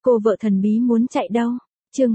Cô vợ thần bí muốn chạy đâu? Chương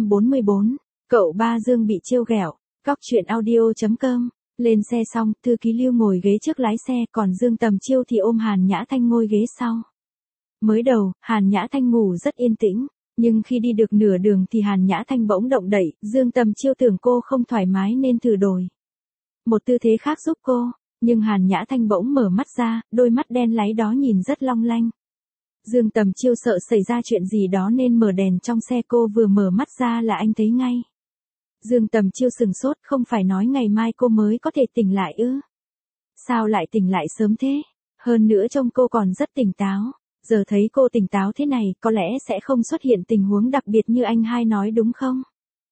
244, cậu ba Dương bị trêu ghẹo. Cóc truyện audio.com. Lên xe xong, thư ký Lưu ngồi ghế trước lái xe, còn Dương Tầm Chiêu thì ôm Hàn Nhã Thanh ngồi ghế sau. Mới đầu, Hàn Nhã Thanh ngủ rất yên tĩnh, nhưng khi đi được nửa đường thì Hàn Nhã Thanh bỗng động đậy, Dương Tầm Chiêu tưởng cô không thoải mái nên thử đổi một tư thế khác giúp cô, nhưng Hàn Nhã Thanh bỗng mở mắt ra, đôi mắt đen láy đó nhìn rất long lanh. Dương Tầm Chiêu sợ xảy ra chuyện gì đó nên mở đèn trong xe, cô vừa mở mắt ra là anh thấy ngay. Dương Tầm Chiêu sừng sốt, không phải nói ngày mai cô mới có thể tỉnh lại ư? Sao lại tỉnh lại sớm thế? Hơn nữa trông cô còn rất tỉnh táo. Giờ thấy cô tỉnh táo thế này, có lẽ sẽ không xuất hiện tình huống đặc biệt như anh hai nói đúng không?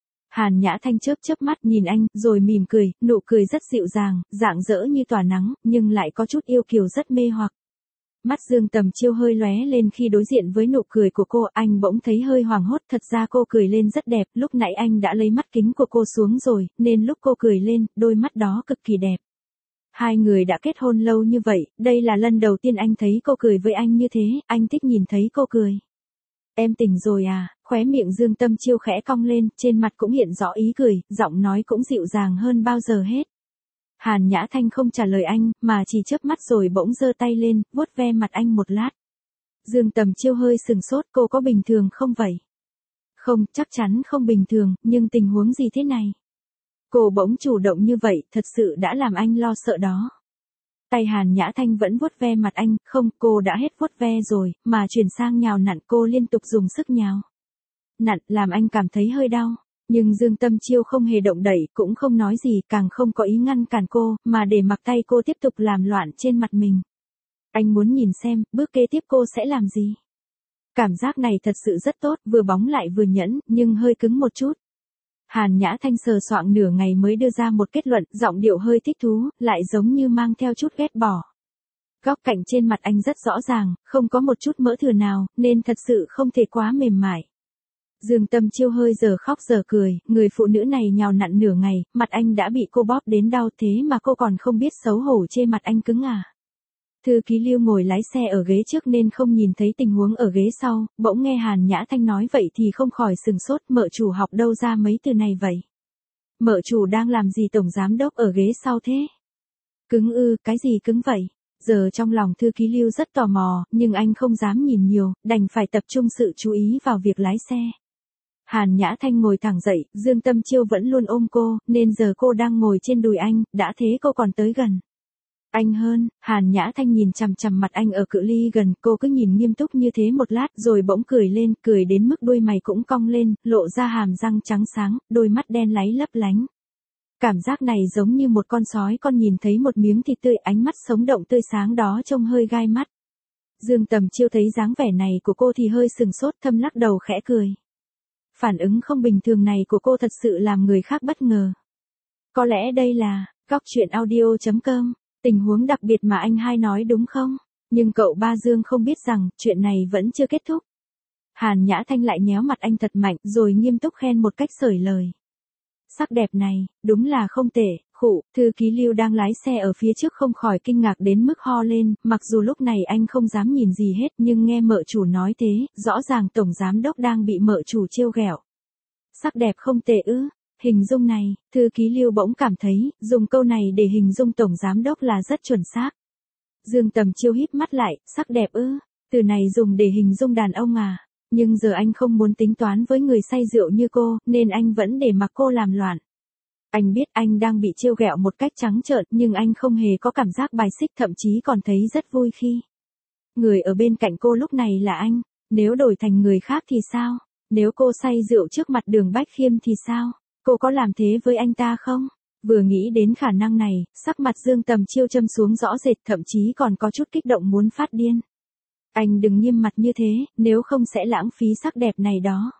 Hàn Nhã Thanh chớp chớp mắt nhìn anh, rồi mỉm cười, nụ cười rất dịu dàng, rạng rỡ như tỏa nắng, nhưng lại có chút yêu kiều rất mê hoặc. Mắt Dương Tầm Chiêu hơi lóe lên khi đối diện với nụ cười của cô, anh bỗng thấy hơi hoảng hốt, thật ra cô cười lên rất đẹp, lúc nãy anh đã lấy mắt kính của cô xuống rồi, nên lúc cô cười lên, đôi mắt đó cực kỳ đẹp. Hai người đã kết hôn lâu như vậy, đây là lần đầu tiên anh thấy cô cười với anh như thế, anh thích nhìn thấy cô cười. Em tỉnh rồi à? Khóe miệng Dương Tầm Chiêu khẽ cong lên, trên mặt cũng hiện rõ ý cười, giọng nói cũng dịu dàng hơn bao giờ hết. Hàn Nhã Thanh không trả lời anh, mà chỉ chớp mắt rồi bỗng giơ tay lên, vuốt ve mặt anh một lát. Dương Tầm Chiêu hơi sừng sốt, cô có bình thường không vậy? Không, chắc chắn không bình thường, nhưng tình huống gì thế này? Cô bỗng chủ động như vậy, thật sự đã làm anh lo sợ đó. Tay Hàn Nhã Thanh vẫn vuốt ve mặt anh, không, cô đã hết vuốt ve rồi, mà chuyển sang nhào nặn, cô liên tục dùng sức nhào nặn, làm anh cảm thấy hơi đau. Nhưng Dương Tầm Chiêu không hề động đậy, cũng không nói gì, càng không có ý ngăn cản cô, mà để mặc tay cô tiếp tục làm loạn trên mặt mình. Anh muốn nhìn xem, bước kế tiếp cô sẽ làm gì. Cảm giác này thật sự rất tốt, vừa bóng lại vừa nhẫn, nhưng hơi cứng một chút. Hàn Nhã Thanh sờ soạng nửa ngày mới đưa ra một kết luận, giọng điệu hơi thích thú, lại giống như mang theo chút ghét bỏ. Góc cạnh trên mặt anh rất rõ ràng, không có một chút mỡ thừa nào, nên thật sự không thể quá mềm mại. Dương Tầm Chiêu hơi giờ khóc giờ cười, người phụ nữ này nhào nặn nửa ngày, mặt anh đã bị cô bóp đến đau thế mà cô còn không biết xấu hổ chê mặt anh cứng à. Thư ký Lưu ngồi lái xe ở ghế trước nên không nhìn thấy tình huống ở ghế sau, bỗng nghe Hàn Nhã Thanh nói vậy thì không khỏi sừng sốt, mợ chủ học đâu ra mấy từ này vậy? Mợ chủ đang làm gì tổng giám đốc ở ghế sau thế? Cứng ư, cái gì cứng vậy? Giờ trong lòng thư ký Lưu rất tò mò, nhưng anh không dám nhìn nhiều, đành phải tập trung sự chú ý vào việc lái xe. Hàn Nhã Thanh ngồi thẳng dậy, Dương Tầm Chiêu vẫn luôn ôm cô, nên giờ cô đang ngồi trên đùi anh, đã thế cô còn tới gần anh hơn. Hàn Nhã Thanh nhìn chằm chằm mặt anh ở cự ly gần, cô cứ nhìn nghiêm túc như thế một lát rồi bỗng cười lên, cười đến mức đôi mày cũng cong lên, lộ ra hàm răng trắng sáng, đôi mắt đen láy lấp lánh. Cảm giác này giống như một con sói con nhìn thấy một miếng thịt tươi, ánh mắt sống động tươi sáng đó trông hơi gai mắt. Dương Tầm Chiêu thấy dáng vẻ này của cô thì hơi sừng sốt, thầm lắc đầu khẽ cười. Phản ứng không bình thường này của cô thật sự làm người khác bất ngờ. Có lẽ đây là cóc truyện audio.com, tình huống đặc biệt mà anh hai nói đúng không? Nhưng cậu ba Dương không biết rằng chuyện này vẫn chưa kết thúc. Hàn Nhã Thanh lại nhéo mặt anh thật mạnh rồi nghiêm túc khen một cách sởi lời. Sắc đẹp này, đúng là không tệ. Khụ, thư ký Lưu đang lái xe ở phía trước không khỏi kinh ngạc đến mức ho lên, mặc dù lúc này anh không dám nhìn gì hết nhưng nghe mợ chủ nói thế, rõ ràng tổng giám đốc đang bị mợ chủ trêu ghẹo. Sắc đẹp không tệ ư? Hình dung này, thư ký Lưu bỗng cảm thấy, dùng câu này để hình dung tổng giám đốc là rất chuẩn xác. Dương Tầm Chiêu híp mắt lại, sắc đẹp ư? Từ này dùng để hình dung đàn ông à? Nhưng giờ anh không muốn tính toán với người say rượu như cô, nên anh vẫn để mặc cô làm loạn. Anh biết anh đang bị trêu ghẹo một cách trắng trợn, nhưng anh không hề có cảm giác bài xích, thậm chí còn thấy rất vui khi người ở bên cạnh cô lúc này là anh. Nếu đổi thành người khác thì sao? Nếu cô say rượu trước mặt Đường Bách Khiêm thì sao? Cô có làm thế với anh ta không? Vừa nghĩ đến khả năng này, sắc mặt Dương Tầm Chiêu châm xuống rõ rệt, thậm chí còn có chút kích động muốn phát điên. Anh đừng nghiêm mặt như thế, nếu không sẽ lãng phí sắc đẹp này đó.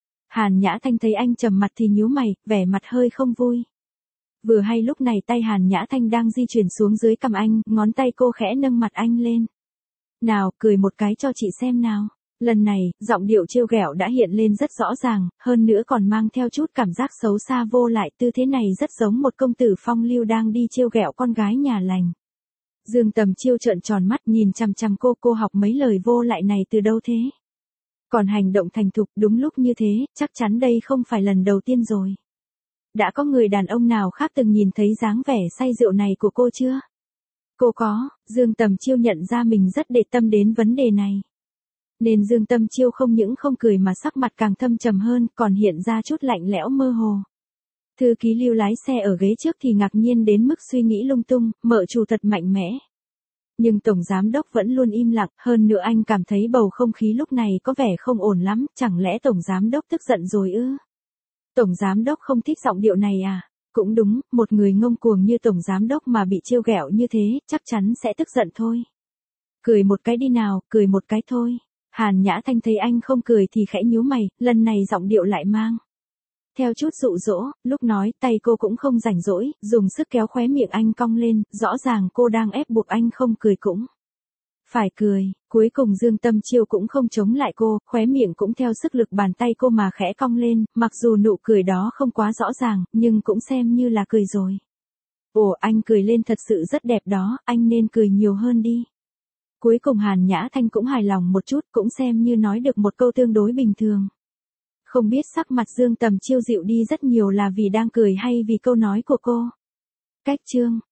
Hàn Nhã Thanh thấy anh trầm mặt thì nhíu mày, vẻ mặt hơi không vui. Vừa hay lúc này tay Hàn Nhã Thanh đang di chuyển xuống dưới cằm anh, ngón tay cô khẽ nâng mặt anh lên. Nào, cười một cái cho chị xem nào. Lần này, giọng điệu trêu ghẹo đã hiện lên rất rõ ràng, hơn nữa còn mang theo chút cảm giác xấu xa vô lại, tư thế này rất giống một công tử phong lưu đang đi trêu ghẹo con gái nhà lành. Dương Tầm Chiêu trợn tròn mắt nhìn chằm chằm cô học mấy lời vô lại này từ đâu thế? Còn hành động thành thục đúng lúc như thế, chắc chắn đây không phải lần đầu tiên rồi. Đã có người đàn ông nào khác từng nhìn thấy dáng vẻ say rượu này của cô chưa? Cô có, Dương Tầm Chiêu nhận ra mình rất để tâm đến vấn đề này. Nên Dương Tâm Chiêu không những không cười mà sắc mặt càng thâm trầm hơn, còn hiện ra chút lạnh lẽo mơ hồ. Thư ký Lưu lái xe ở ghế trước thì ngạc nhiên đến mức suy nghĩ lung tung, mợ chủ thật mạnh mẽ. Nhưng Tổng Giám Đốc vẫn luôn im lặng, hơn nữa anh cảm thấy bầu không khí lúc này có vẻ không ổn lắm, chẳng lẽ Tổng Giám Đốc tức giận rồi ư? Tổng Giám Đốc không thích giọng điệu này à? Cũng đúng, một người ngông cuồng như Tổng Giám Đốc mà bị trêu ghẹo như thế, chắc chắn sẽ tức giận thôi. Cười một cái đi nào, cười một cái thôi. Hàn Nhã Thanh thấy anh không cười thì khẽ nhíu mày, lần này giọng điệu lại mang theo chút dụ dỗ, lúc nói tay cô cũng không rảnh rỗi, dùng sức kéo khóe miệng anh cong lên, rõ ràng cô đang ép buộc anh không cười cũng phải cười. Cuối cùng Dương Tâm Chiêu cũng không chống lại cô, khóe miệng cũng theo sức lực bàn tay cô mà khẽ cong lên, mặc dù nụ cười đó không quá rõ ràng, nhưng cũng xem như là cười rồi. Ồ, anh cười lên thật sự rất đẹp đó, anh nên cười nhiều hơn đi. Cuối cùng Hàn Nhã Thanh cũng hài lòng một chút, cũng xem như nói được một câu tương đối bình thường. Không biết sắc mặt Dương Tầm Chiêu dịu đi rất nhiều là vì đang cười hay vì câu nói của cô. Cách chương